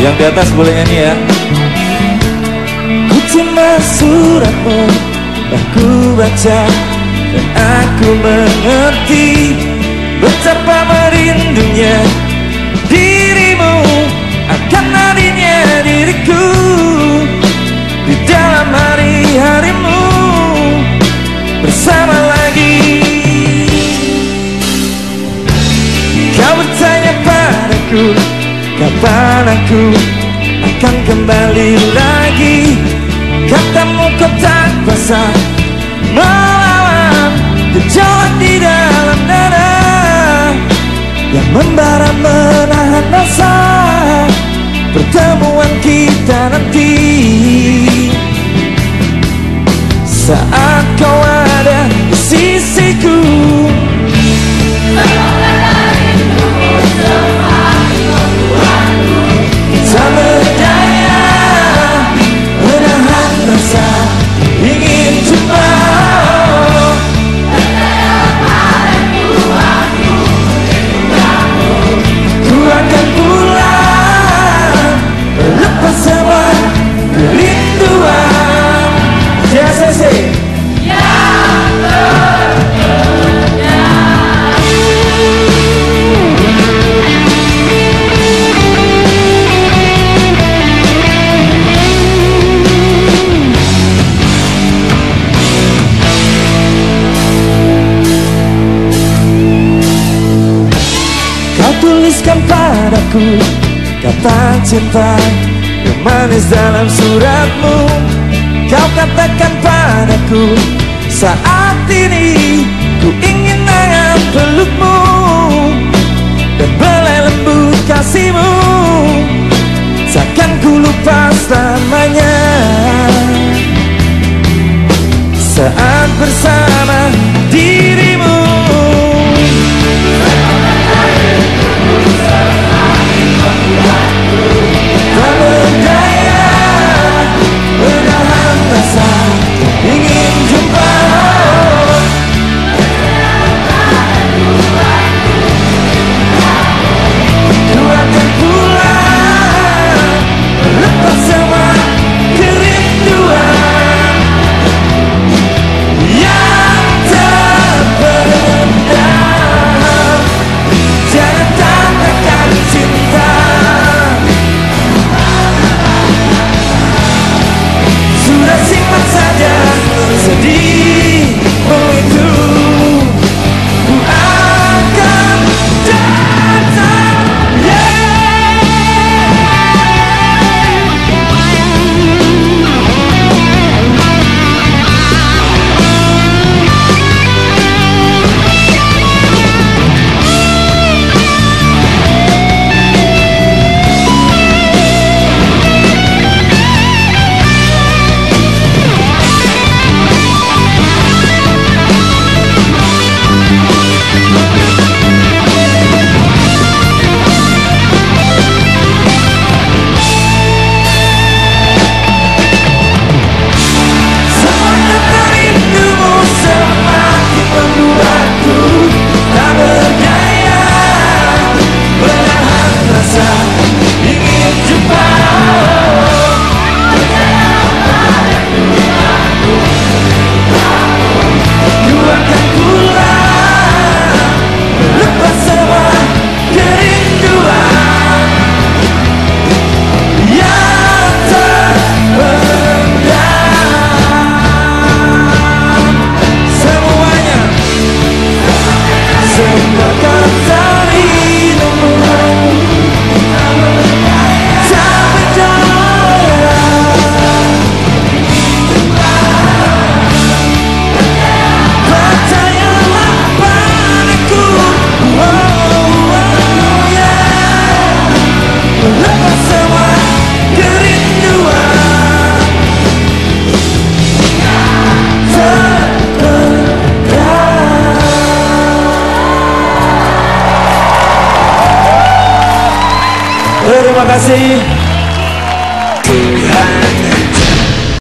Yang di atas boleh nyanyi ya. Ku terima suratmu, aku baca dan aku mengerti betapa merindunya dirimu akan hadirnya diriku di dalam hari-harimu bersama lagi. Kau bertanya padaku kapan aku akan kembali lagi. Katamu kau tak kuasa melawan gejolak di dalam dada yang membara menahan rasa pertemuan kita nanti. Saat kau ada di sisiku, tak berdaya menahan rasa ingin jumpa. Ku akan pulang lepas semua kerinduan. JCC yang terpendam. Kau tuliskan padaku kata cinta yang manis dalam suratmu. Kau katakan padaku saat ini ku ingin hangat pelukmu dan belai lembut kasihmu.